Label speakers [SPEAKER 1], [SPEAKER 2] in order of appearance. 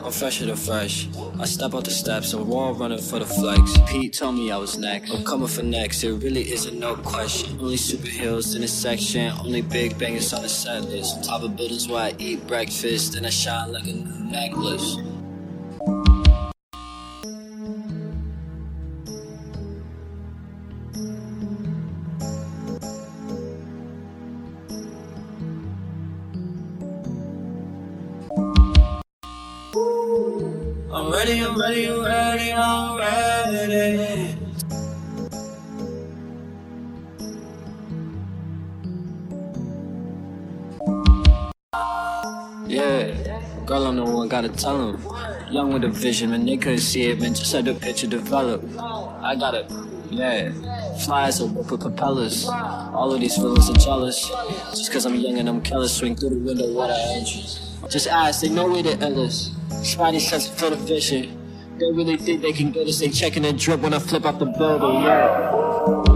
[SPEAKER 1] I'm fresher than fresh. I step out the steps and war running for the flex. Pete told me I was next. I'm coming for next, it really isn't no question. Only superheroes in this section, only big bangers on the set list. On top of buildings where I eat breakfast, and I shine like a new necklace. I'm ready, I'm ready, I'm ready, I'm ready. Yeah, girl, I'm the one, gotta tell them. Young with a vision, man, they couldn't see it, man, just let the picture develop. I got it, yeah. Fly as a whip with propellers. All of these feelings are jealous. Just cause I'm young and I'm careless, swing through the window, what I entrance. Just ask, they know we the illest. Spidey sense for the vision. They really think they can get us, they checking the drip when I flip out the building, yeah.